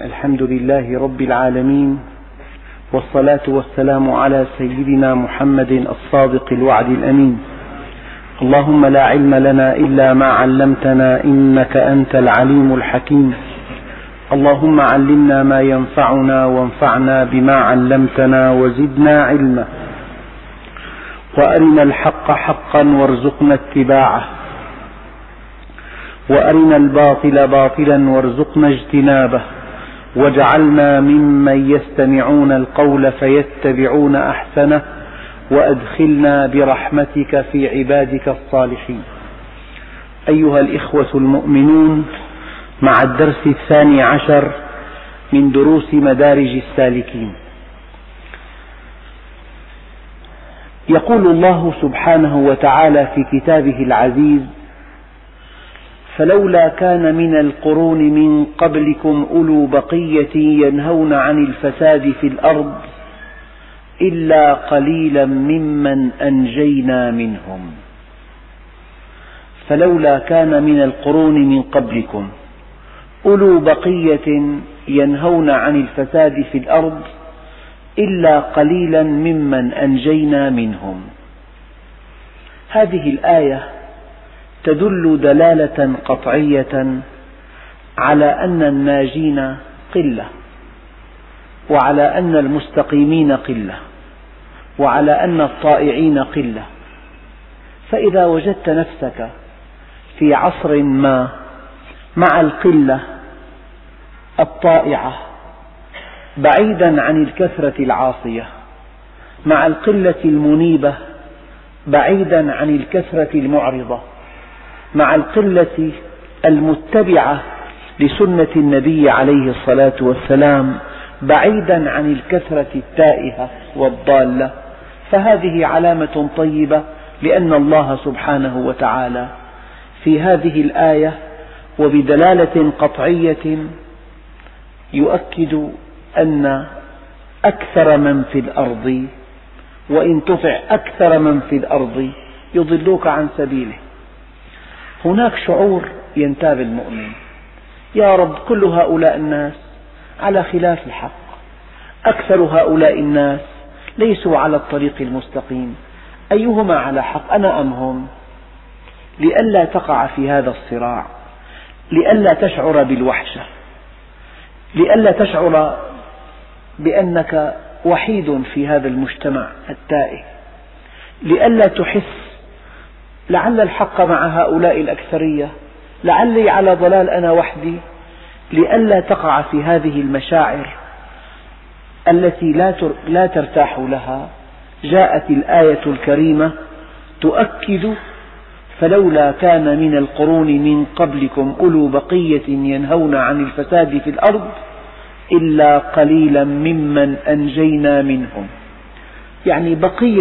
الحمد لله رب العالمين، والصلاة والسلام على سيدنا محمد الصادق الوعد الأمين. اللهم لا علم لنا إلا ما علمتنا إنك أنت العليم الحكيم. اللهم علمنا ما ينفعنا وانفعنا بما علمتنا وزدنا علما، وأرنا الحق حقا وارزقنا اتباعه، وأرنا الباطل باطلا وارزقنا اجتنابه، واجعلنا ممن يستمعون القول فيتبعون أحسنه، وأدخلنا برحمتك في عبادك الصالحين. أيها الإخوة المؤمنون، مع الدرس 12 من دروس مدارج السالكين. يقول الله سبحانه وتعالى في كتابه العزيز: فلولا كان من القرون من قبلكم أولو بقية ينهون عن الفساد في الأرض إلا قليلا ممن أنجينا منهم. فلولا كان من القرون من قبلكم أولو بقية ينهون عن الفساد في الأرض إلا قليلا ممن أنجينا منهم. هذه الآية تدل دلالة قطعية على أن الناجين قلة، وعلى أن المستقيمين قلة، وعلى أن الطائعين قلة. فإذا وجدت نفسك في عصر ما مع القلة الطائعة بعيدا عن الكثرة العاصية، مع القلة المنيبة بعيدا عن الكثرة المعرضة، مع القلة المتبعة لسنة النبي عليه الصلاة والسلام بعيدا عن الكثرة التائهة والضالة، فهذه علامة طيبة، لأن الله سبحانه وتعالى في هذه الآية وبدلالة قطعية يؤكد أن أكثر من في الأرض، وإن تطع أكثر من في الأرض يضلوك عن سبيله. هناك شعور ينتاب المؤمن: يا رب، كل هؤلاء الناس على خلاف الحق، أكثر هؤلاء الناس ليسوا على الطريق المستقيم، أيهما على حق، أنا أم هم؟ لئلا تقع في هذا الصراع، لئلا تشعر بالوحشة، لئلا تشعر بأنك وحيد في هذا المجتمع التائه، لئلا تحس لعل الحق مع هؤلاء الأكثرية، لعلي على ضلال أنا وحدي، لئلا تقع في هذه المشاعر التي لا ترتاح لها. جاءت الآية الكريمة تؤكد: فلولا كان من القرون من قبلكم أولو بقية ينهون عن الفساد في الأرض إلا قليلا ممن أنجينا منهم. يعني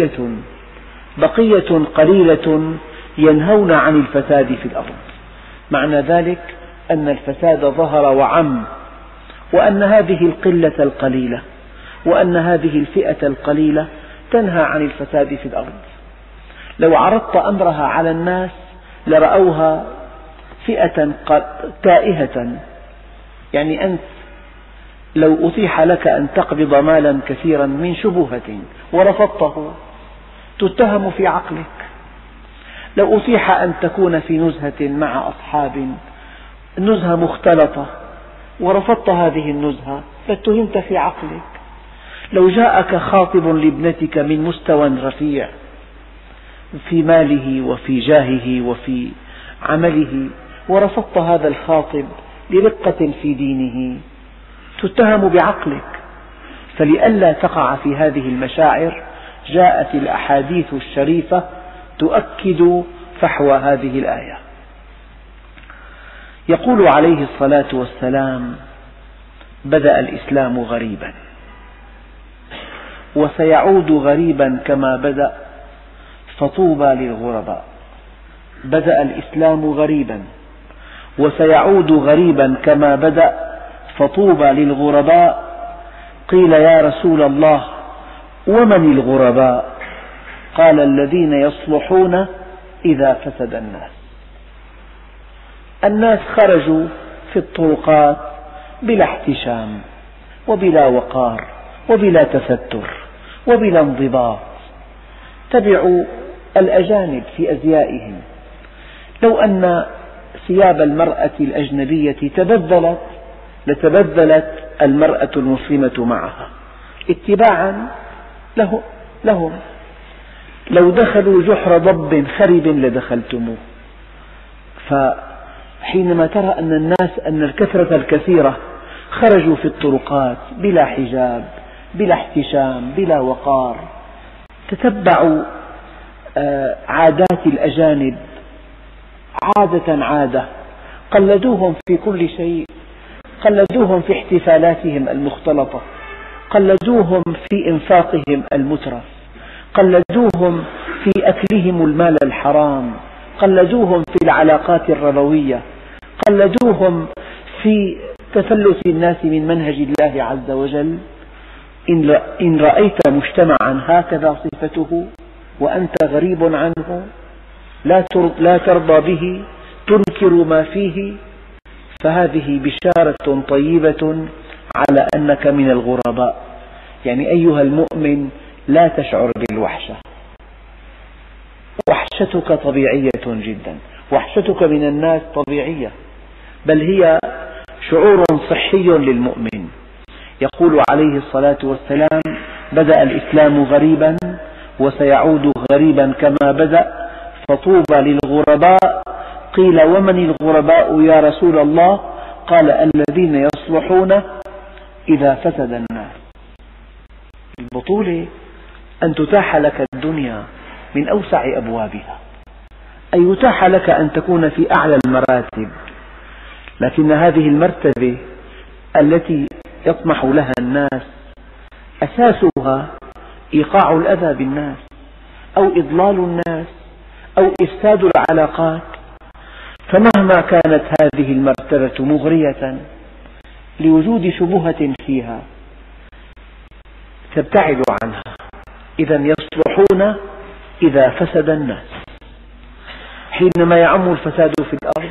بقية قليلة ينهون عن الفساد في الأرض. معنى ذلك أن الفساد ظهر وعم، وأن هذه القلة القليلة وأن هذه الفئة القليلة تنهى عن الفساد في الأرض. لو عرضت أمرها على الناس لرأوها فئة تائهة. يعني أنت لو أتيح لك أن تقبض مالا كثيرا من شبهة ورفضته تتهم في عقلك. لو أتيح أن تكون في نزهة مع أصحاب، نزهة مختلطة، ورفضت هذه النزهة فاتهمت في عقلك. لو جاءك خاطب لابنتك من مستوى رفيع في ماله وفي جاهه وفي عمله، ورفضت هذا الخاطب لرقة في دينه، تتهم بعقلك. فلئلا تقع في هذه المشاعر جاءت الأحاديث الشريفة تؤكد فحوى هذه الآية. يقول عليه الصلاة والسلام: بدأ الإسلام غريبا وسيعود غريبا كما بدأ، فطوبى للغرباء. بدأ الإسلام غريبا وسيعود غريبا كما بدأ، فطوبى للغرباء. قيل: يا رسول الله، ومن الغرباء؟ قال: الذين يصلحون إذا فسد الناس. الناس خرجوا في الطرقات بلا احتشام وبلا وقار وبلا تستر وبلا انضباط. تبعوا الأجانب في أزيائهم. لو أن ثياب المرأة الأجنبية تبذلت لتبذلت المرأة المسلمة معها اتباعا لهم. لو دخلوا جحر ضب خرب لدخلتموه. فحينما ترى أن الناس أن الكثرة الكثيرة خرجوا في الطرقات بلا حجاب بلا احتشام بلا وقار، تتبعوا عادات الأجانب عادة، قلدوهم في كل شيء، قلدوهم في احتفالاتهم المختلطة، قلدوهم في إنفاقهم المترف، قلدوهم في أكلهم المال الحرام، قلدوهم في العلاقات الربوية، قلدوهم في تفلت الناس من منهج الله عز وجل. إن رأيت مجتمعا هكذا صفته وأنت غريب عنه لا ترضى به تنكر ما فيه، فهذه بشارة طيبة على أنك من الغرباء. يعني أيها المؤمن لا تشعر بالوحشة، وحشتك طبيعية جدا، وحشتك من الناس طبيعية، بل هي شعور صحي للمؤمن. يقول عليه الصلاة والسلام: بدأ الإسلام غريبا وسيعود غريبا كما بدأ، فطوبى للغرباء. قيل: ومن الغرباء يا رسول الله؟ قال: الذين يصلحون إذا فسد الناس. البطولة أن تتاح لك الدنيا من أوسع أبوابها، أي يتاح لك أن تكون في أعلى المراتب، لكن هذه المرتبة التي يطمح لها الناس أساسها إيقاع الأذى بالناس أو إضلال الناس أو إفساد العلاقات. فمهما كانت هذه المرتبة مغرية لوجود شبهة فيها تبتعد عنها. إذا يصلحون إذا فسد الناس. حينما يعم الفساد في الأرض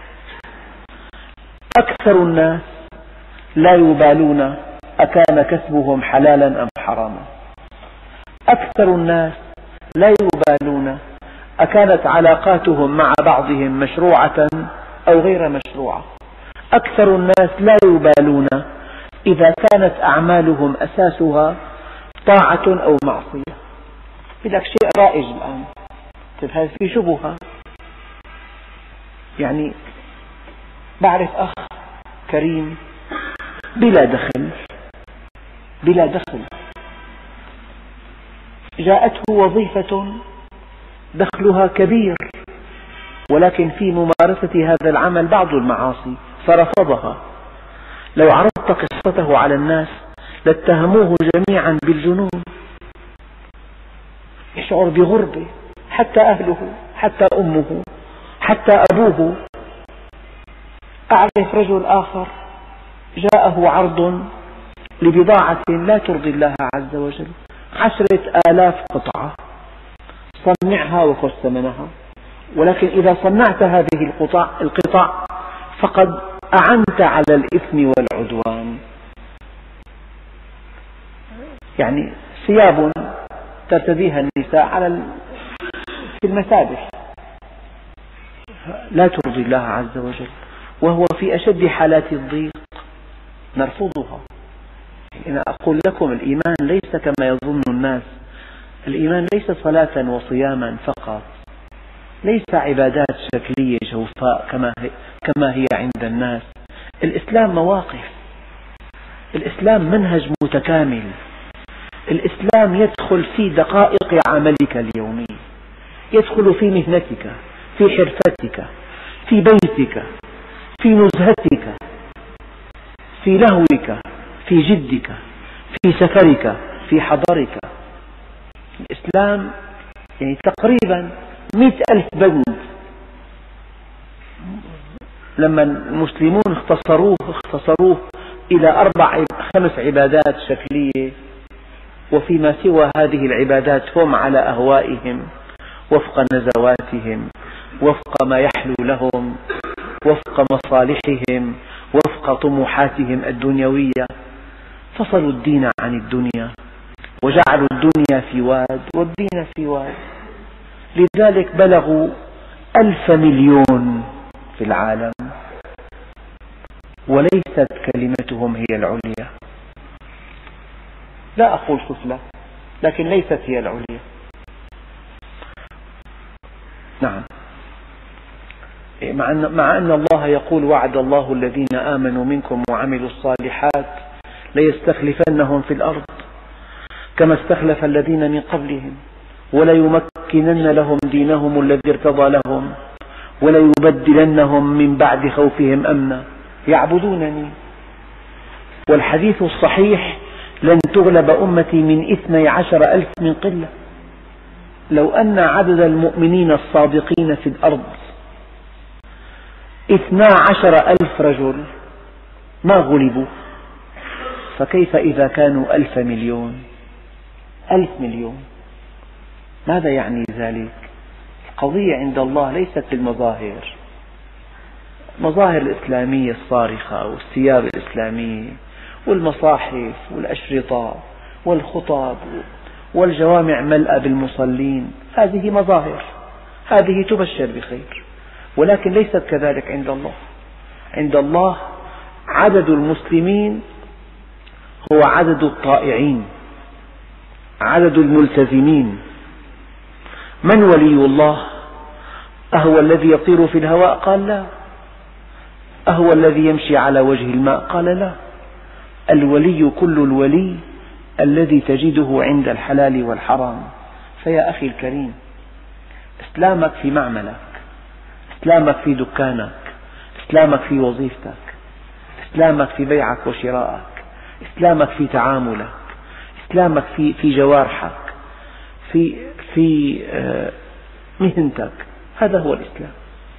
أكثر الناس لا يبالون أكان كسبهم حلالا أم حراما. أكثر الناس لا يبالون أكانت علاقاتهم مع بعضهم مشروعة أو غير مشروعة. أكثر الناس لا يبالون إذا كانت أعمالهم أساسها طاعة أو معصية. لك شيء رائج الآن، هذا في شبهة. يعني بعرف أخ كريم بلا دخل جاءته وظيفة دخلها كبير، ولكن في ممارسة هذا العمل بعض المعاصي فرفضها. لو عرضت قصته على الناس لاتهموه جميعا بالجنون. يشعر بغربة، حتى أهله، حتى أمه، حتى أبوه. أعرف رجل آخر جاءه عرض لبضاعة لا ترضي الله عز وجل، 10,000 قطعة، صنعها وخذ ثمنها، ولكن إذا صنعت هذه القطع فقد أعنت على الإثم والعدوان. يعني ثياب ترتديها النساء في المسابح لا ترضي الله عز وجل، وهو في أشد حالات الضيق نرفضها. أنا أقول لكم الإيمان ليس كما يظن الناس. الإيمان ليس صلاة وصياما فقط، ليس عبادات شكلية جوفاء كما هي عند الناس. الإسلام مواقف، الإسلام منهج متكامل. الإسلام يدخل في دقائق عملك اليومي، يدخل في مهنتك، في حرفتك، في بيتك، في نزهتك، في لهوك، في جدك، في سفرك، في حضرك. الإسلام يعني تقريبا 100,000 بند. لما المسلمون اختصروه إلى 4-5 عبادات شكلية، وفيما سوى هذه العبادات هم على أهوائهم وفق نزواتهم، وفق ما يحلو لهم، وفق مصالحهم، وفق طموحاتهم الدنيوية، فصلوا الدين عن الدنيا وجعلوا الدنيا في واد والدين في واد. لذلك بلغوا 1,000 مليون في العالم، وليست كلمتهم هي العليا. لا أقول سفلى، لكن ليست هي العليا. نعم، مع أن الله يقول: وعد الله الذين آمنوا منكم وعملوا الصالحات ليستخلفنهم في الأرض كما استخلف الذين من قبلهم وليمكنن لهم دينهم الذي ارتضى لهم وليبدلنهم من بعد خوفهم أمنا يعبدونني. والحديث الصحيح: لن تغلب أمتي من 12,000 من قلة. لو أن عدد المؤمنين الصادقين في الأرض 12,000 رجل ما غلبوا، فكيف إذا كانوا 1,000 مليون؟ 1,000 مليون. ماذا يعني ذلك؟ القضية عند الله ليست بالمظاهر، المظاهر الإسلامية الصارخة والثياب الإسلامية والمصاحف والأشرطة والخطب والجوامع ملأى بالمصلين، هذه مظاهر، هذه تبشر بخير، ولكن ليست كذلك عند الله. عند الله عدد المسلمين هو عدد الطائعين، عدد الملتزمين. من ولي الله؟ أهو الذي يطير في الهواء؟ قال لا. أهو الذي يمشي على وجه الماء؟ قال لا. الولي كل الولي الذي تجده عند الحلال والحرام. فيا أخي الكريم، إسلامك في معملك، إسلامك في دكانك، إسلامك في وظيفتك، إسلامك في بيعك وشرائك، إسلامك في تعاملك، إسلامك في جوارحك، في مهنتك. هذا هو الإسلام.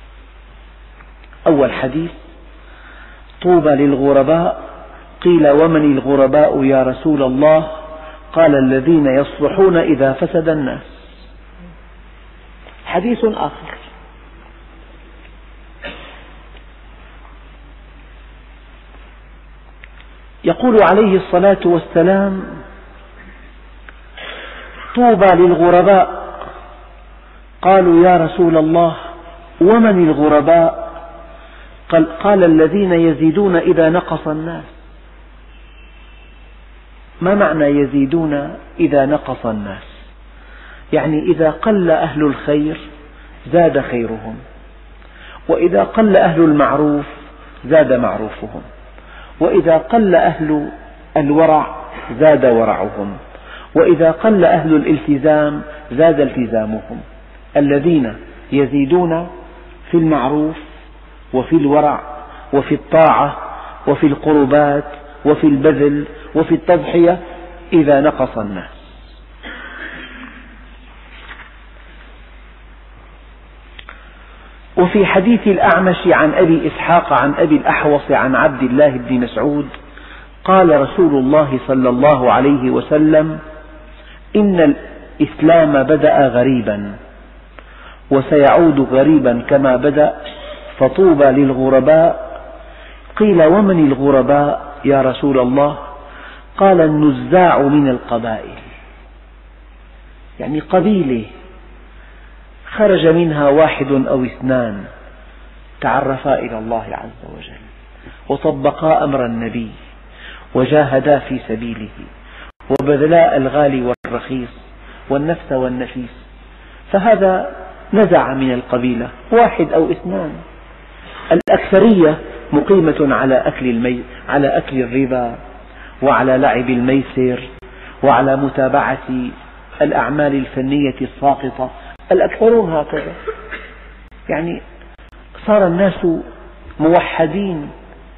أول حديث: طوبى للغرباء. قيل: ومن الغرباء يا رسول الله؟ قال: الذين يصلحون إذا فسد الناس. حديث آخر: يقول عليه الصلاة والسلام: طوبى للغرباء. قالوا: يا رسول الله ومن الغرباء؟ قال: الذين يزيدون إذا نقص الناس. ما معنى يزيدون إذا نقص الناس؟ يعني إذا قل أهل الخير زاد خيرهم، وإذا قل أهل المعروف زاد معروفهم، وإذا قل أهل الورع زاد ورعهم، وإذا قل أهل الالتزام زاد التزامهم. الذين يزيدون في المعروف وفي الورع وفي الطاعة وفي القربات وفي البذل وفي التضحية إذا نقص الناس. وفي حديث الأعمش عن أبي إسحاق عن أبي الأحوص عن عبد الله بن مسعود قال رسول الله صلى الله عليه وسلم: إن الإسلام بدأ غريبا وسيعود غريبا كما بدأ، فطوبى للغرباء. قيل: ومن الغرباء يا رسول الله؟ قال: النزاع من القبائل، يعني قبيلة خرج منها واحد أو اثنان تعرفا إلى الله عز وجل وطبقا أمر النبي وجاهدا في سبيله وبذلا الغالي والرخيص والنفس والنفيس، فهذا نزع من القبيلة واحد أو اثنان. الأكثرية مقيمة على أكل الربا وعلى لعب الميسر وعلى متابعة الأعمال الفنية الساقطة. الأكثرون هكذا، يعني صار الناس موحدين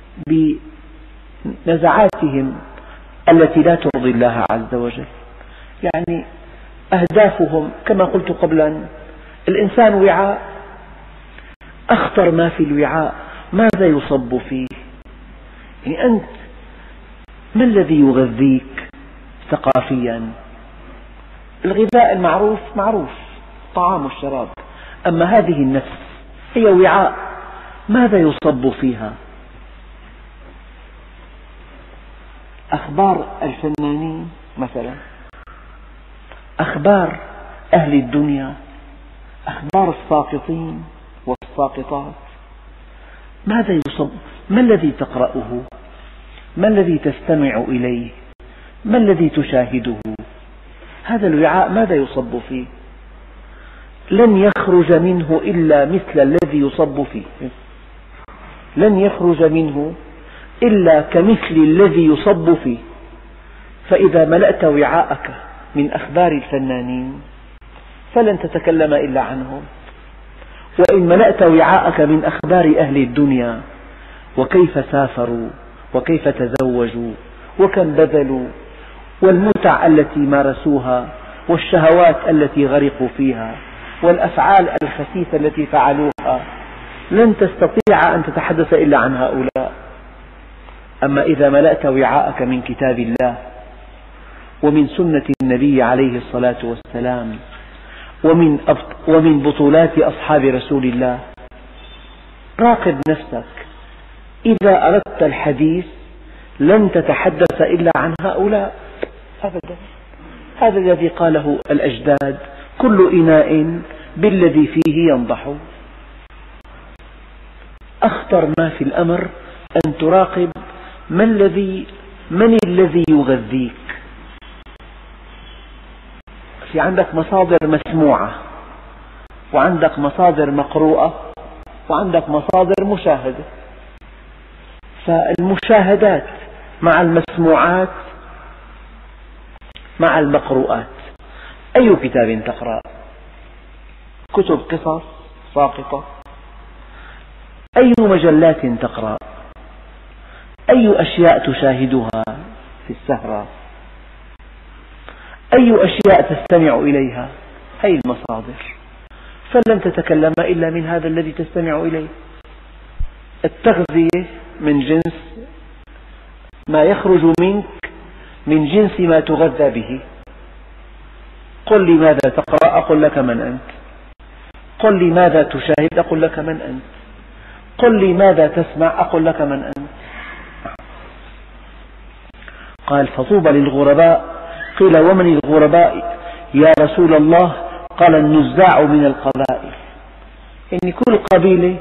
بنزعاتهم التي لا ترضي الله عز وجل. يعني أهدافهم كما قلت قبلا، الإنسان وعاء، أخطر ما في الوعاء ماذا يصب فيه. يعني أنت ما الذي يغذيك ثقافيا؟ الغذاء المعروف معروف، الطعام والشراب، أما هذه النفس هي وعاء، ماذا يصب فيها؟ أخبار الفنانين مثلا، أخبار أهل الدنيا، أخبار الساقطين والساقطات، ماذا يصب؟ ما الذي تقرأه؟ ما الذي تستمع إليه؟ ما الذي تشاهده؟ هذا الوعاء ماذا يصب فيه؟ لن يخرج منه إلا مثل الذي يصب فيه، لن يخرج منه إلا كمثل الذي يصب فيه. فإذا ملأت وعاءك من أخبار الفنانين فلن تتكلم إلا عنهم، وإن ملأت وعاءك من أخبار أهل الدنيا وكيف سافروا وكيف تزوجوا وكم بذلوا والمتع التي مارسوها والشهوات التي غرقوا فيها والأفعال الخسيسة التي فعلوها، لن تستطيع أن تتحدث إلا عن هؤلاء. أما إذا ملأت وعاءك من كتاب الله ومن سنة النبي عليه الصلاة والسلام ومن بطولات أصحاب رسول الله، راقب نفسك. إذا أردت الحديث لن تتحدث إلا عن هؤلاء أبدا. هذا الذي قاله الأجداد: كل إناء بالذي فيه ينضح. أخطر ما في الأمر أن تراقب من الذي يغذيك. في عندك مصادر مسموعة، وعندك مصادر مقروءة، وعندك مصادر مشاهدة. فالمشاهدات مع المسموعات مع المقروءات، أي كتاب تقرأ؟ كتب قصص ساقطة؟ أي مجلات تقرأ؟ أي أشياء تشاهدها في السهرة؟ أي أشياء تستمع إليها؟ هذه المصادر، فلن تتكلم إلا من هذا الذي تستمع إليه. التغذية من جنس ما يخرج منك، من جنس ما تغذى به. قل لي ماذا تقرأ أقول لك من أنت، قل لي ماذا تشاهد أقول لك من أنت، قل لي ماذا تسمع أقول لك من أنت. قال: فطوبى للغرباء. قيل: ومن الغرباء يا رسول الله؟ قال: النزاع من القبائل. إن كل قبيلة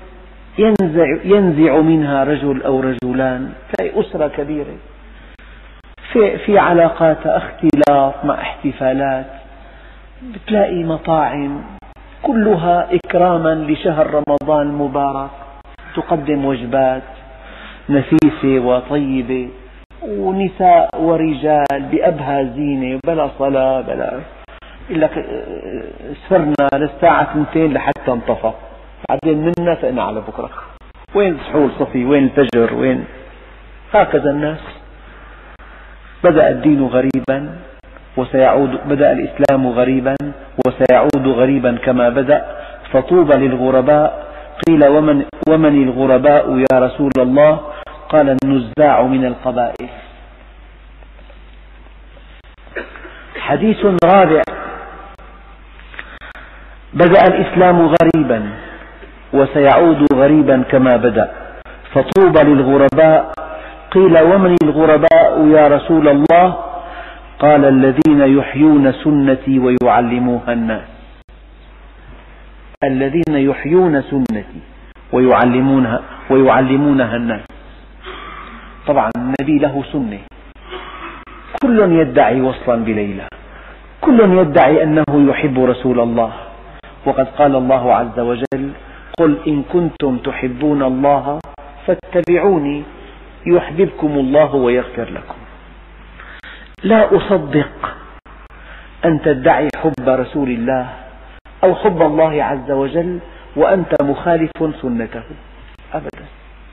ينزع منها رجل أو رجلان، تلاقي أسرة كبيرة في علاقات اختلاط مع احتفالات، بتلاقي مطاعم كلها إكراما لشهر رمضان المبارك، تقدم وجبات نفيسة وطيبة، ونساء ورجال بأبهى زينة، بلا صلاة بلا، يقول لك سهرنا للساعة 2 لحتى انطفى، بعدين منا فإنا على بكرة. وين سحور صفي؟ وين الفجر؟ وين؟ هكذا الناس. بدأ الدين غريبا بدأ الإسلام غريبا وسيعود غريبا كما بدأ. فطوبى للغرباء. قيل: ومن الغرباء يا رسول الله؟ قال: النزاع من القبائل. حديث رابع: بدأ الإسلام غريبا وسيعود غريبا كما بدأ. فطوبى للغرباء. قيل: ومن الغرباء يا رسول الله؟ قال: الذين يحيون سنتي ويعلموها الناس. الذين يحيون سنتي ويعلمونها الناس. طبعا النبي له سنة، كل يدعي وصلا بليلى، كل يدعي أنه يحب رسول الله، وقد قال الله عز وجل: قل إن كنتم تحبون الله فاتبعوني يحببكم الله ويغفر لكم. لا أصدق أن تدعي حب رسول الله أو حب الله عز وجل وأنت مخالف سنته أبدا.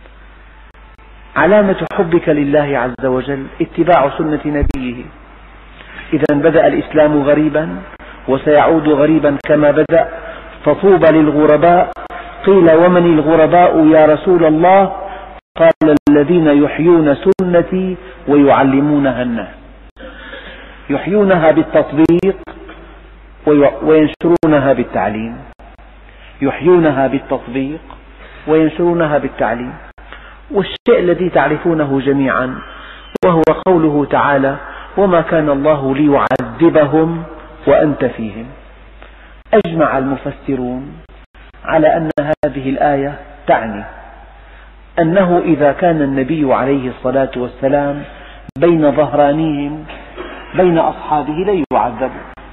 علامة حبك لله عز وجل اتباع سنة نبيه. إذا بدأ الإسلام غريبا وسيعود غريبا كما بدأ. فطوبى للغرباء. قيل: ومن الغرباء يا رسول الله؟ قال: الذين يحيون سنتي ويعلمونها الناس. يحيونها بالتطبيق وينشرونها بالتعليم. يحيونها بالتطبيق وينشرونها بالتعليم. والشيء الذي تعرفونه جميعا وهو قوله تعالى: وما كان الله ليعذبهم وأنت فيهم. أجمع المفسرون على أن هذه الآية تعني أنه إذا كان النبي عليه الصلاة والسلام بين ظهرانيهم بين أصحابه لا يعذب،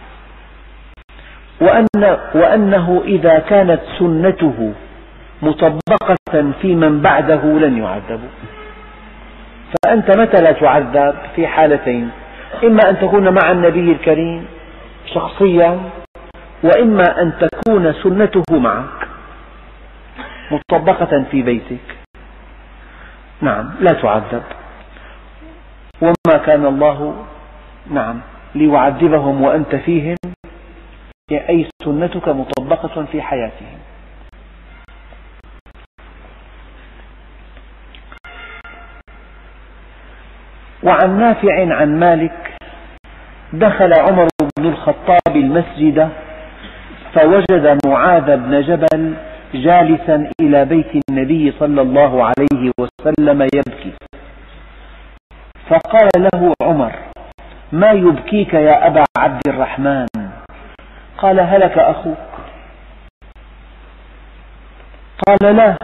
وأنه إذا كانت سنته مطبقة في من بعده لن يعذبوا. فأنت متى لا تعذب؟ في حالتين: إما أن تكون مع النبي الكريم شخصيا، وإما أن تكون سنته معك مطبقة في بيتك، نعم لا تعذب. وما كان الله ليعذبهم وأنت فيهم، أي سنتك مطبقة في حياتهم. وعن نافع عن مالك: دخل عمر بن الخطاب المسجد فوجد معاذ بن جبل جالسا إلى بيت النبي صلى الله عليه وسلم يبكي، فقال له عمر: ما يبكيك يا أبا عبد الرحمن؟ قال: هلك أخوك. قال: لا،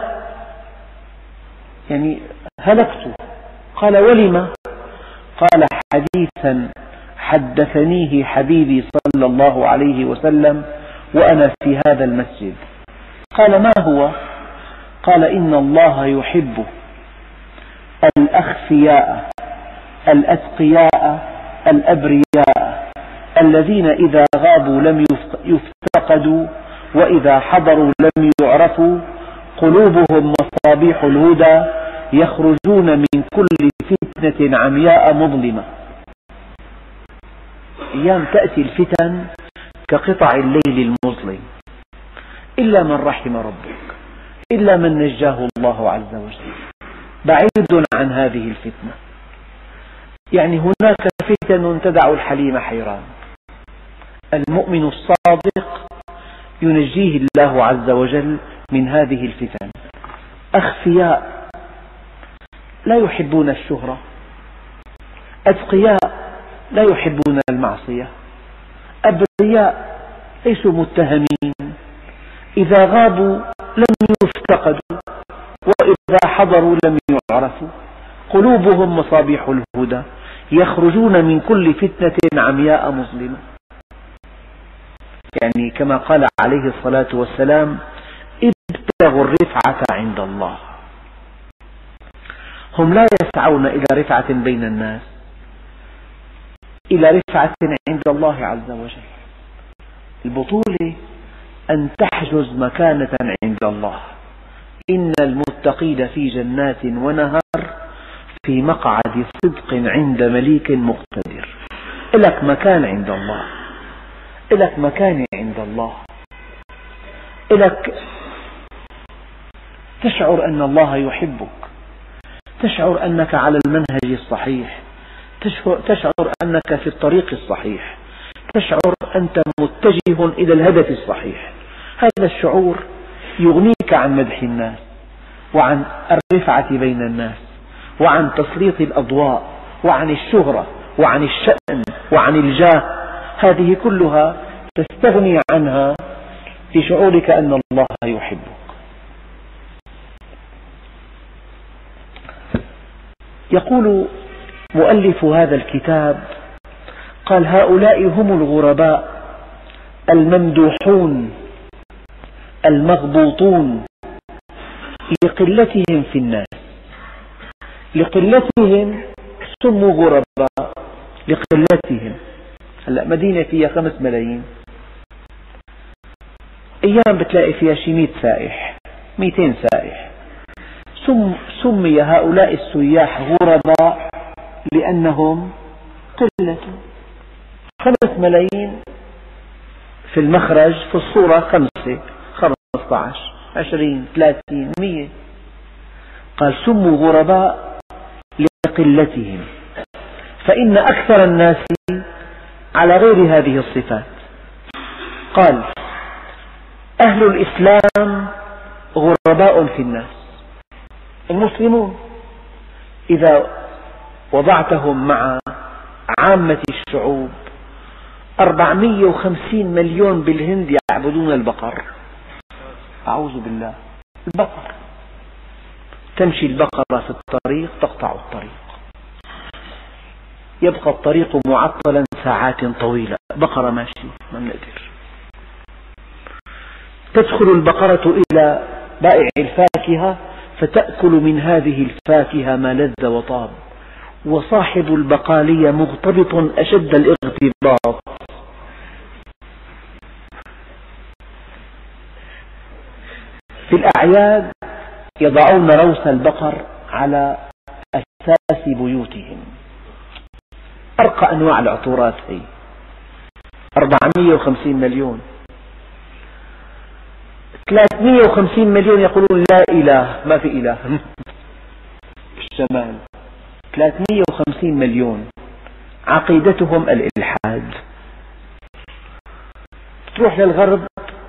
يعني هلكت. قال: ولم؟ قال: حديثا حدثنيه حبيبي صلى الله عليه وسلم وأنا في هذا المسجد. قال: ما هو؟ قال: إن الله يحب الأخفياء الأتقياء الأبرياء الذين إذا غابوا لم يفتقدوا وإذا حضروا لم يعرفوا، قلوبهم مصابيح الهدى، يخرجون من كل فتنة عمياء مظلمة. أيام تأتي الفتن كقطع الليل المظلم، إلا من رحم ربك، إلا من نجاه الله عز وجل، بعيد عن هذه الفتنة. يعني هناك فتن تدع الحليم حيران. المؤمن الصادق ينجيه الله عز وجل من هذه الفتن. أخفياء لا يحبون الشهرة، أتقياء لا يحبون المعصية، أبرياء ليسوا متهمين، إذا غابوا لم يفتقدوا وإذا حضروا لم يعرفوا، قلوبهم مصابيح الهدى، يخرجون من كل فتنة عمياء مظلمة. يعني كما قال عليه الصلاة والسلام: ابتغوا الرفعة عند الله. هم لا يسعون إلى رفعة بين الناس، إلى رفعة عند الله عز وجل. البطولة أن تحجز مكانة عند الله. إن المتقين في جنات ونهر في مقعد صدق عند مليك مقتدر. لك مكان عند الله، لك مكانة عند الله، لك تشعر أن الله يحبك، تشعر أنك على المنهج الصحيح، تشعر أنك في الطريق الصحيح، تشعر أنت متجه إلى الهدف الصحيح. هذا الشعور يغنيك عن مدح الناس، وعن الرفعة بين الناس، وعن تسليط الأضواء، وعن الشهرة، وعن الشأن، وعن الجاه. هذه كلها تستغني عنها في شعورك أن الله يحبك. يقول مؤلف هذا الكتاب: قال: هؤلاء هم الغرباء الممدوحون المغبوطون لقلتهم في الناس. لقلتهم سموا غرباء، لقلتهم. هلأ مدينة فيها 5 ملايين، أيام بتلاقي فيها شي 100 سائح، 200 سائح. سمي هؤلاء السياح غرباء لأنهم قلة. 5 ملايين في المخرج، في الصورة 5، 15، 20، 30، 100. قال: سموا غرباء لقلتهم، فإن أكثر الناس على غير هذه الصفات. قال: أهل الإسلام غرباء في الناس. المسلمون إذا وضعتهم مع عامة الشعوب، 450 مليون بالهند يعبدون البقر. أعوذ بالله. البقر، تمشي البقرة في الطريق تقطع الطريق، يبقى الطريق معطلا ساعات طويلة، بقرة ماشية ما نقدر. تدخل البقرة إلى بائع الفاكهة فتأكل من هذه الفاكهة ما لذ وطاب، وصاحب البقالية مغتبط أشد الاغتباط. في الأعياد يضعون روس البقر على أساس بيوتهم، أرقى أنواع العطورات هي. 450 مليون، 350 مليون يقولون لا إله، ما في إله في الشمال. 350 مليون عقيدتهم الإلحاد. تروح للغرب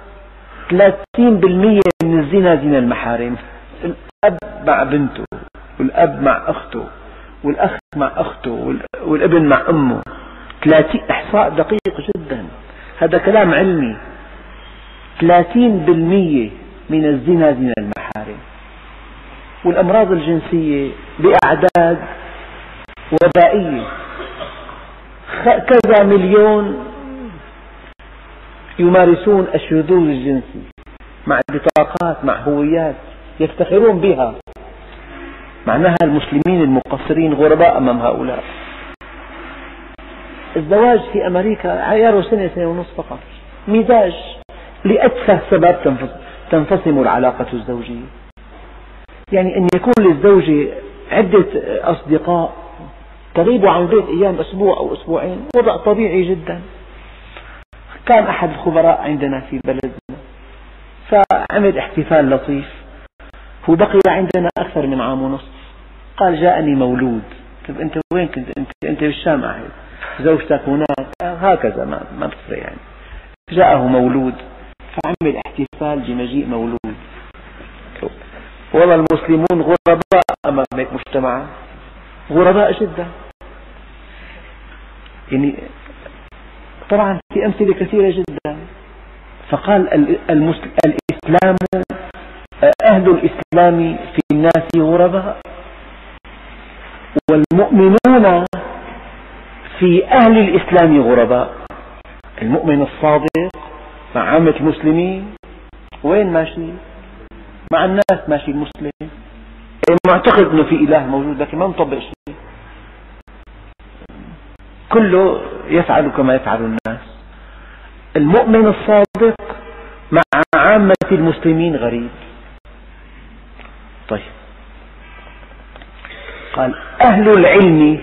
30% من الزنا زنا المحارم، الأب مع بنته، والأب مع أخته، والأخ مع أخته، والابن مع أمه. 30 إحصاء دقيق جدا، هذا كلام علمي. 30% من الزنا زنا المحارم. والأمراض الجنسية بأعداد وبائية، كذا مليون يمارسون الشذوذ الجنسي مع بطاقات، مع هويات يفتخرون بها. معناها المسلمين المقصرين غرباء أمام هؤلاء. الزواج في أمريكا عياره سنة، سنة ونصف فقط، مزاج. لأتفه سبب تنفصم العلاقة الزوجية. يعني أن يكون للزوجة عدة أصدقاء تغيب عن البيت أيام، أسبوع أو أسبوعين، وضع طبيعي جدا. كان أحد الخبراء عندنا في بلدنا فعمل احتفال لطيف، هو بقي عندنا أكثر من عام ونصف. قال جاءني مولود. طيب أنت وين كنت؟ أنت بالشام قاعد، زوجتك هناك، هكذا ما بتصير يعني. جاءه مولود فعمل احتفال بمجيء مولود. والله المسلمون غرباء أمام هيك مجتمع، غرباء جدا. يعني طبعا في أمثلة كثيرة جدا. فقال الإسلام، أهل الإسلام في الناس غرباء، والمؤمنون في أهل الإسلام غرباء. المؤمن الصادق مع عامة المسلمين وين ماشي؟ مع الناس ماشي. المسلم معتقد أنه في إله موجود لكن ما مطبق شيء، كله يفعل كما يفعل الناس. المؤمن الصادق مع عامة المسلمين غريب. طيب، قال أهل العلم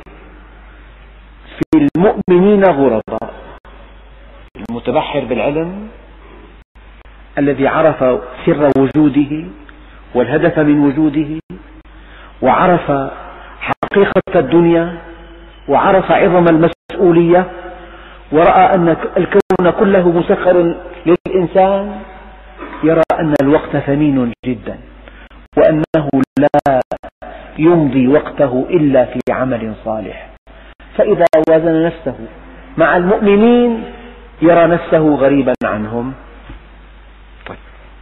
في المؤمنين غرباء. المتبحر بالعلم الذي عرف سر وجوده والهدف من وجوده، وعرف حقيقة الدنيا، وعرف عظم المسؤولية، ورأى أن الكون كله مسخر للإنسان، يرى أن الوقت ثمين جدا، وأنه لا يمضي وقته إلا في عمل صالح. فإذا وازن نفسه مع المؤمنين يرى نفسه غريبا عنهم. طيب.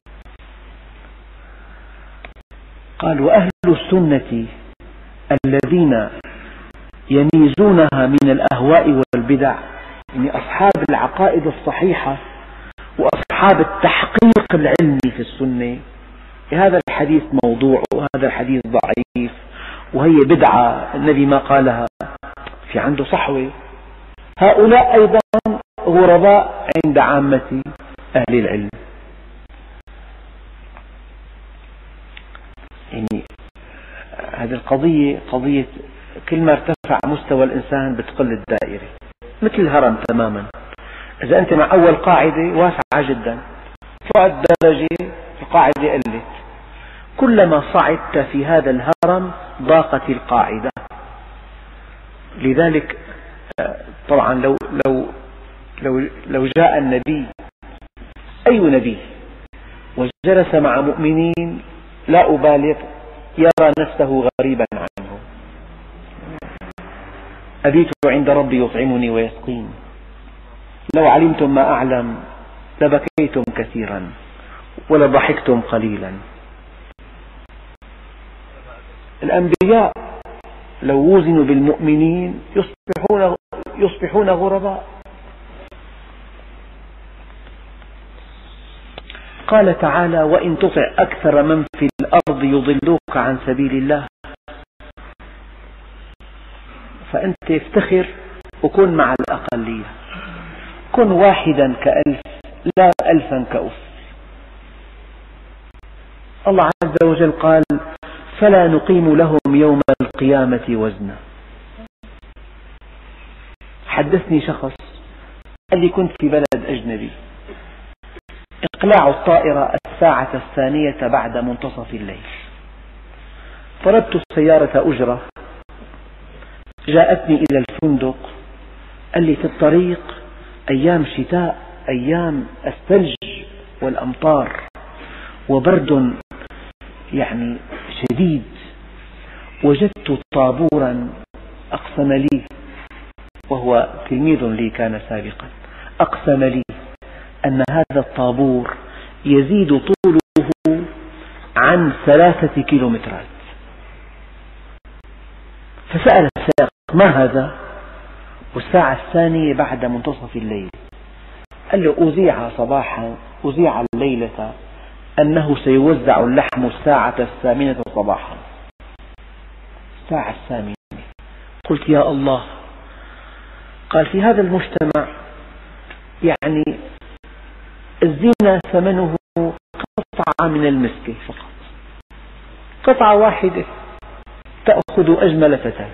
قال وأهل السنة الذين يميزونها من الأهواء والبدع، يعني أصحاب العقائد الصحيحة وأصحاب التحقيق العلمي في السنة. هذا الحديث موضوع وهذا الحديث ضعيف وهي بدعة النبي ما قالها، في عنده صحوة. هؤلاء أيضا غرباء عند عامة أهل العلم. يعني هذه القضية قضية كل ما ارتفع مستوى الإنسان بتقل الدائرة، مثل الهرم تماما. إذا أنت مع أول قاعدة واسعة جدا، صعد درجة القاعدة قلت، كلما صعدت في هذا الهرم ضاقت القاعدة. لذلك طبعا لو جاء النبي، أي نبي، وجلس مع مؤمنين، لا أبالغ، يرى نفسه غريبا عنه. أبيت عند ربي يطعمني ويسقين، لو علمتم ما أعلم لبكيتم كثيرا ولضحكتم قليلا. الأنبياء لو وزنوا بالمؤمنين يصبحون غرباء. قال تعالى: وإن تطع أكثر من في الأرض يضلوك عن سبيل الله. فأنت افتخر وكن مع الأقلية، كن واحدا كألف لا ألفا كأف. الله عز وجل قال: فلا نقيم لهم يوم القيامة وزنا. حدثني شخص قال لي: كنت في بلد أجنبي، إقلاع الطائرة الساعة 2 بعد منتصف الليل، طلبت السيارة أجرة، جاءتني إلى الفندق، قال لي: في الطريق أيام شتاء، أيام الثلج والأمطار وبرد يعني شديد، وجدت طابورا أقسم لي، وهو تلميذ لي كان سابقا، أقسم لي أن هذا الطابور يزيد طوله عن 3 كيلومترات. فسأل السائق: ما هذا؟ والساعة 2 بعد منتصف الليل. قال له: أذيع الليلة أنه سيوزع اللحم الساعة 8 صباحا. الساعة 8. قلت: يا الله. قال: في هذا المجتمع يعني الزنا ثمنه قطعة من المسك فقط، قطعة واحدة تأخذ أجمل فتاة.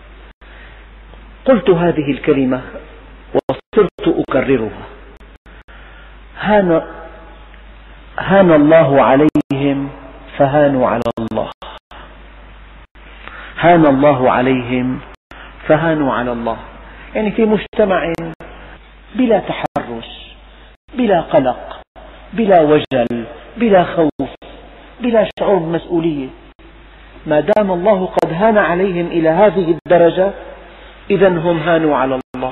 قلت هذه الكلمة وصرت أكررها: هان الله عليهم فهانوا على الله، هان الله عليهم فهانوا على الله. يعني في مجتمع بلا تحرش، بلا قلق، بلا وجل، بلا خوف، بلا شعور بالمسؤولية، ما دام الله قد هان عليهم إلى هذه الدرجة إذا هم هانوا على الله.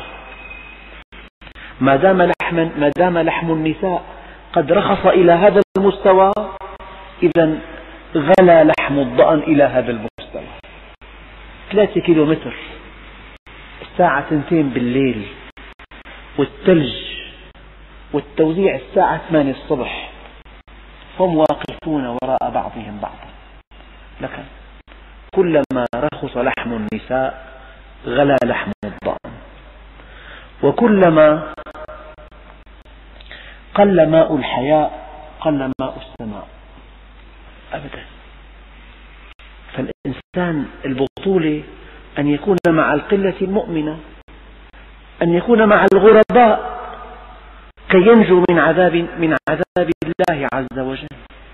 ما دام لحم النساء قد رخص إلى هذا المستوى إذا غلا لحم الضأن إلى هذا المستوى. 3 كيلومتر، الساعة 2 بالليل، والثلج، والتوزيع الساعة 8 الصبح، هم واقفون وراء بعضهم بعضا. لكن كلما رخص لحم النساء غلا لحم الضأن، وكلما قل ماء الحياء قل ماء السماء. أبدا. فالإنسان البطولة أن يكون مع القلة المؤمنة، أن يكون مع الغرباء كي ينجو من عذاب الله عز وجل.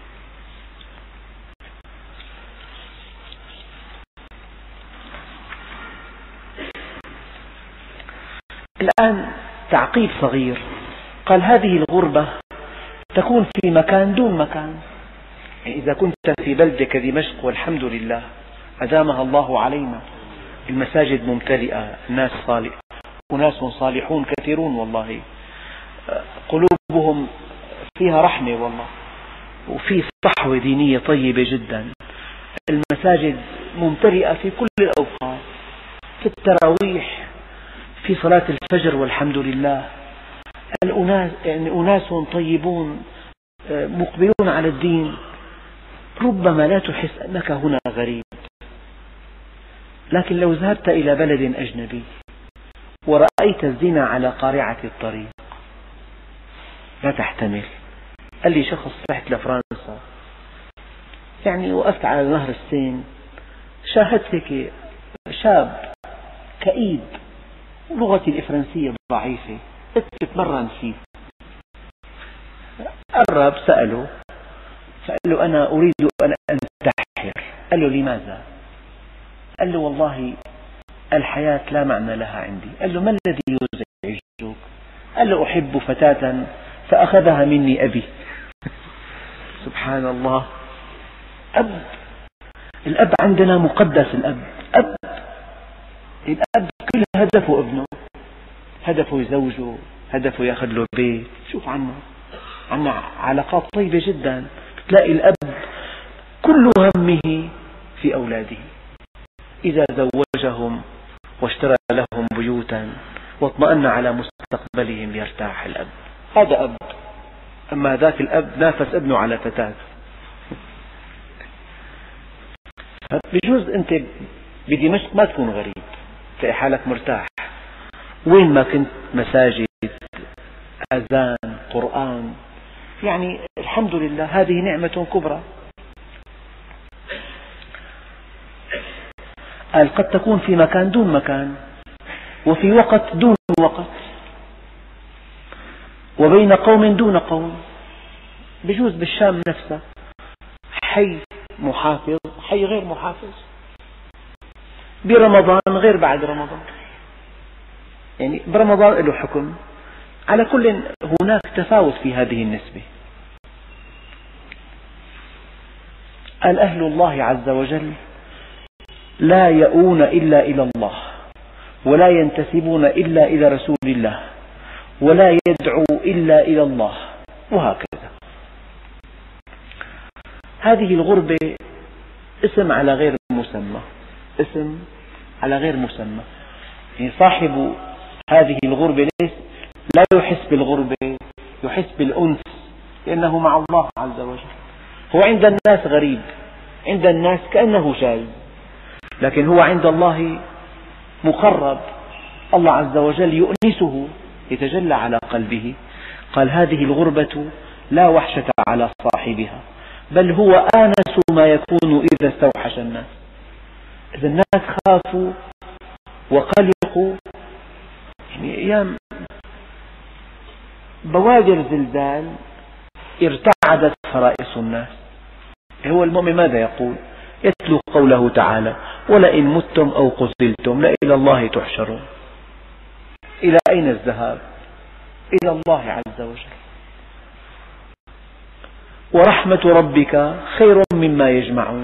الآن تعقيب صغير، قال: هذه الغربة تكون في مكان دون مكان. يعني إذا كنت في بلدة كدمشق والحمد لله أدامها الله علينا، المساجد ممتلئة، أناس صالحون كثيرون والله، قلوبهم فيها رحمة والله، وفي صحوة دينية طيبة جدا، المساجد ممتلئة في كل الأوقات، في التراويح، في صلاة الفجر والحمد لله، أناس طيبون مقبلون على الدين. ربما لا تحس أنك هنا غريب، لكن لو ذهبت إلى بلد أجنبي ورأيت الزنا على قارعة الطريق لا تحتمل. قال لي شخص: رحت لفرنسا، يعني وقفت على نهر السين، شاهدت هيك شاب كئيب ولغتي الإفرنسية ضعيفة، تتمرن فيه. قرب سأله، فقال له: أنا أريد أن أنتحر. قال له: لماذا؟ قال له: والله الحياة لا معنى لها عندي. قال له: ما الذي يزعجك؟ قال له: أحب فتاة فأخذها مني أبي. سبحان الله. الأب عندنا مقدس. الأب كل إسماعيل هدفه ابنه، هدفه يزوجه، هدفه يأخذ له بيت. شوف عنا علاقات طيبة جدا. تلاقي الأب كل همه في أولاده، إذا زوجهم واشترى لهم بيوتا واطمأن على مستقبلهم يرتاح الأب. هذا أب. أما ذاك الأب نافس ابنه على فتاة. بجوز أنت بدمشق ما تكون غريب، تلاقي حالك مرتاح وين ما كنت، مساجد، أذان، قرآن، يعني الحمد لله، هذه نعمة كبرى. قال قد تكون في مكان دون مكان، وفي وقت دون وقت، وبين قوم دون قوم. بجوز بالشام نفسها حي محافظ، حي غير محافظ، برمضان غير بعد رمضان، يعني برمضان له حكم. على كل هناك تفاوت في هذه النسبة. قال أهل الله عز وجل لا يؤون إلا إلى الله، ولا ينتسبون إلا إلى رسول الله، ولا يدعو إلا إلى الله، وهكذا. هذه الغربة اسم على غير مسمى، اسم على غير مسمى. يعني صاحب هذه الغربة لا يحس بالغربة، يحس بالأنس، لأنه مع الله عز وجل. هو عند الناس غريب، عند الناس كأنه شاذ، لكن هو عند الله مقرب. الله عز وجل يؤنسه، يتجلى على قلبه. قال هذه الغربة لا وحشة على صاحبها، بل هو آنس ما يكون إذا استوحش الناس. إذا الناس خافوا وقلقوا، يعني أيام بوادر زلزال ارتعدت فرائص الناس. هو المؤمن ماذا يقول؟ يتلو قوله تعالى: ولئن متم أو قتلتم لإلى الله تحشرون. إلى أين الذهاب؟ إلى الله عز وجل. ورحمة ربك خير مما يجمعون.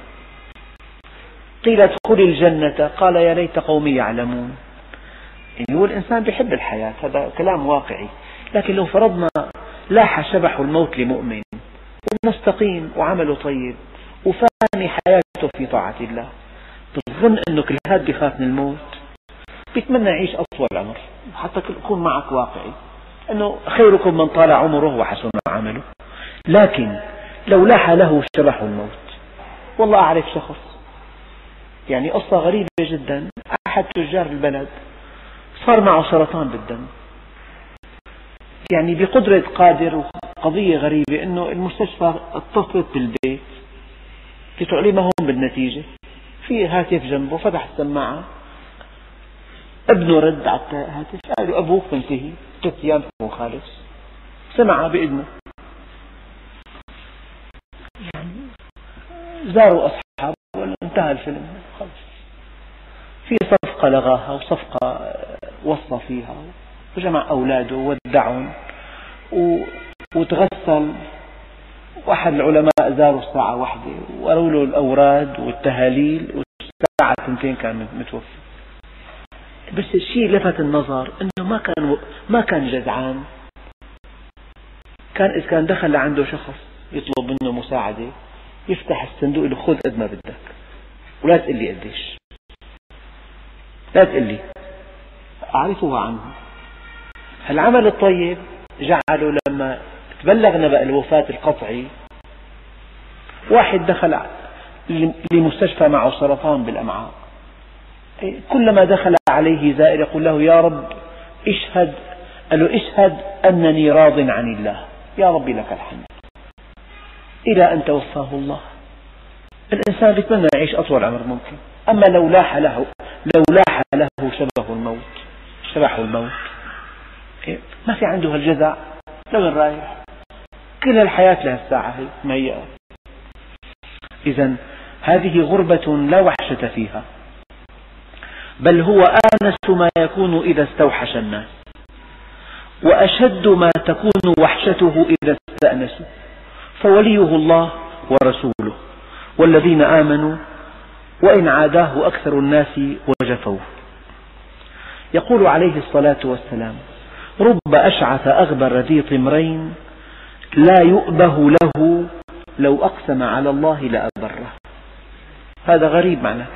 قيل ادخل الجنة قال يا ليت قومي يعلمون. يعني هو الإنسان بيحب الحياة، هذا كلام واقعي، لكن لو فرضنا لاح شبح الموت لمؤمن ومستقيم وعمله طيب وفاني حياته في طاعة الله، تظن أنه كل هذا بيخاف من الموت؟ بيتمنى يعيش أطول عمر. حتى يكون معك واقعي أنه خيركم من طال عمره وحسن عمله. لكن لو لاح له شبح الموت، والله أعرف شخص، يعني قصة غريبة جدا، أحد تجار البلد صار معه سرطان بالدم، يعني بقدرة قادر. وقضية غريبة أنه المستشفى اتصلت بالبيت، قلت لي ما هم بالنتيجة، في هاتف جنبه، فتح السماعة، ابنه رد على الهاتف، قال له أبوك منتهي 3 أيام خالص، سمع بإذنه. يعني زاروا أصحابه وانتهى الفيلم خلص. في صفقة لغاها وصفقة وصى فيها، وجمع أولاده وودعهم وتغسل. واحد العلماء زاروا الساعة 1 وقالوا له الأوراد والتهاليل، والساعة 2 كان متوفى. بس الشيء لفت النظر أنه ما كان جزعان. كان إذا كان دخل لعنده شخص يطلب منه مساعدة، يفتح الصندوق له خذ قد ما بدك، ولا تقل لي قديش، لا تقل لي، أعرفها عنه. العمل الطيب جعله لما تبلغ نبأ الوفاة القطعي، واحد دخل لمستشفى معه سرطان بالأمعاء، كلما دخل عليه زائر يقول له يا رب اشهد، قال له اشهد أنني راض عن الله، يا ربي لك الحمد، إلى أن توفاه الله. الإنسان بيتمنى يعيش أطول عمر ممكن. أما لو لاح له شبح الموت، ما في عنده هالجزع، لو رايح كل الحياة لها الساعة هي مهيئة. إذن هذه غربة لا وحشة فيها، بل هو آنس ما يكون إذا استوحش الناس، وأشد ما تكون وحشته إذا استأنسوا، فوليه الله ورسوله والذين آمنوا، وإن عاداه أكثر الناس وجفوه. يقول عليه الصلاة والسلام: رب أشعث أغبر ذي طمرين لا يؤبه له لو أقسم على الله لأبره. هذا غريب معناه.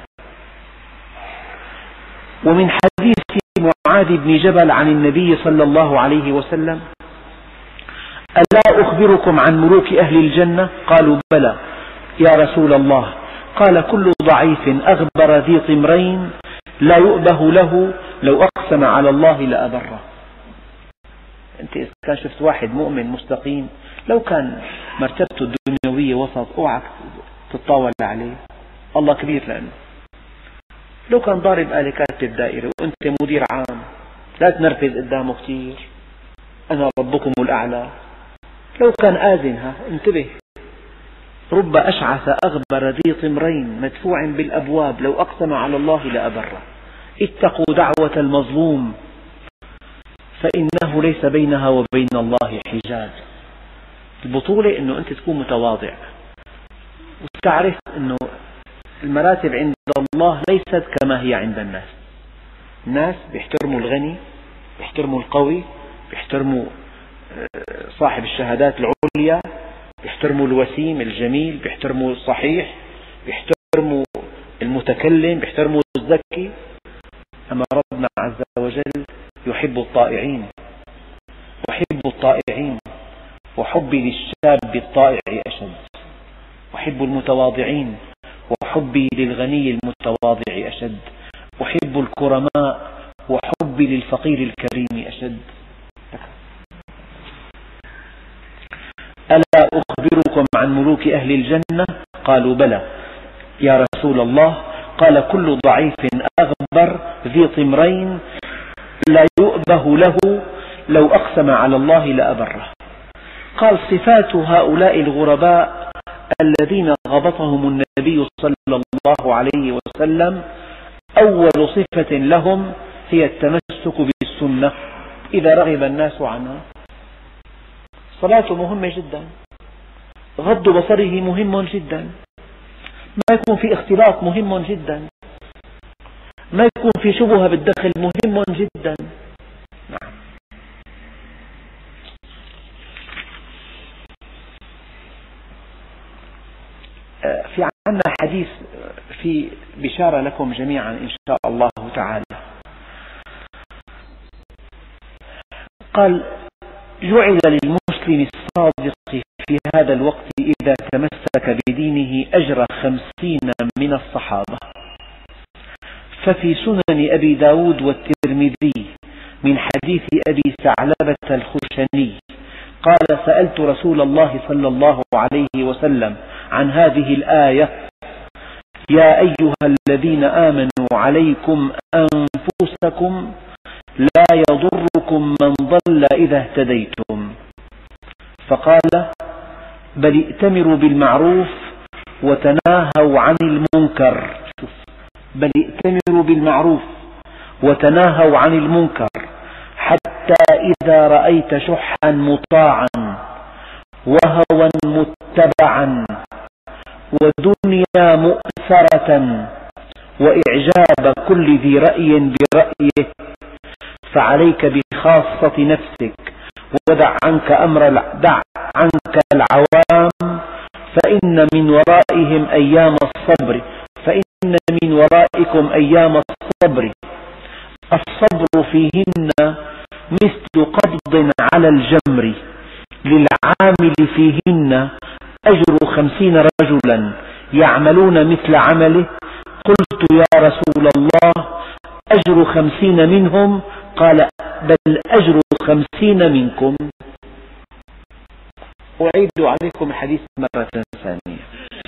ومن حديث معاذ بن جبل عن النبي صلى الله عليه وسلم: ألا أخبركم عن ملوك أهل الجنة؟ قالوا بلى يا رسول الله. قال: كل ضعيف أغبر ذي طمرين لا يؤبه له لو أقسم على الله لأبره. أنت إذا كان شفت واحد مؤمن مستقيم، لو كان مرتبته الدنيوية وسط، اوعك تتطاول عليه، الله كبير لأنه. لو كان ضارب آلكات بالدائرة وأنت مدير عام، لا تنرفز قدامه كثير، أنا ربكم الأعلى. لو كان آذن، انتبه. رب أشعث أغبر ذي طمرين مدفوع بالأبواب لو أقسم على الله لأبره. اتقوا دعوة المظلوم فإنه ليس بينها وبين الله حجاب. البطولة أنه أنت تكون متواضع وتعرف أنه المراتب عند الله ليست كما هي عند الناس. الناس بيحترموا الغني، بيحترموا القوي، بيحترموا صاحب الشهادات العليا، بيحترموا الوسيم الجميل، بيحترموا الصحيح، بيحترموا المتكلم، بيحترموا الذكي. أما ربنا عز وجل يحب الطائعين، أحب الطائعين، وحبي للشاب الطائع أشد، أحب المتواضعين وحبي للغني المتواضع أشد، أحب الكرماء وحبي للفقير الكريم أشد. ألا أخبركم عن ملوك أهل الجنة؟ قالوا بلى يا رسول الله. قال: كل ضعيف أغبر ذي طمرين لا يؤبه له لو أقسم على الله لأبره. قال: صفات هؤلاء الغرباء الذين غبطهم النبي صلى الله عليه وسلم: أول صفة لهم هي التمسك بالسنة إذا رغب الناس عنها. صلاته مهمة جدا، غض بصره مهم جدا، ما يكون في اختلاط مهم جدا، ما يكون في شبهة بالدخل مهم جدا. نعم. في عنا حديث في بشارة لكم جميعا إن شاء الله تعالى. قال: جعل للمسلم الصادق في هذا الوقت إذا تمسك بدينه أجر 50 من الصحابة. ففي سنن أبي داود والترمذي من حديث أبي ثعلبة الخشني قال: سألت رسول الله صلى الله عليه وسلم عن هذه الآية: يا أيها الذين آمنوا عليكم أنفسكم لا يضركم من ضل إذا اهتديتم. فقال: بل ائتمروا بالمعروف وتناهوا عن المنكر. بل ائتمروا بالمعروف وتناهوا عن المنكر حتى إذا رأيت شحا مطاعا وهوى متبعا ودنيا مؤثرة وإعجاب كل ذي رأي برأيه فعليك بخاصة نفسك ودع عنك العوام فإن من ورائهم أيام الصبر فإن من ورائكم أيام الصبر الصبر فيهن مثل قبض على الجمر للعامل فيهن أجر 50 رجلا يعملون مثل عمله. قلت يا رسول الله أجر 50 منهم؟ قال: بل أجر 50 منكم. أعيد عليكم الحديث مرة ثانية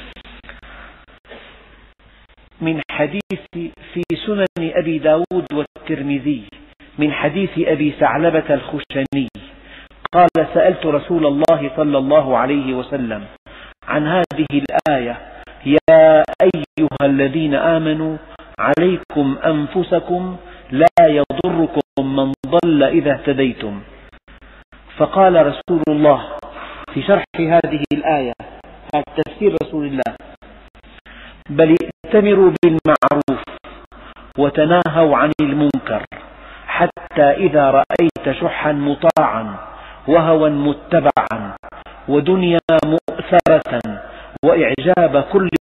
من حديث في سنن أبي داود والترمذي من حديث أبي ثعلبة الخشني قال: سألت رسول الله صلى الله عليه وسلم عن هذه الآية: يا أيها الذين آمنوا عليكم أنفسكم لا يضركم من ضل إذا اهتديتم. فقال رسول الله في شرح هذه الآية، هذا تفسير رسول الله: بل ائتمروا بالمعروف وتناهوا عن المنكر حتى إذا رأيت شحا مطاعا وهوى متبعا ودنيا مؤثرة وإعجاب كل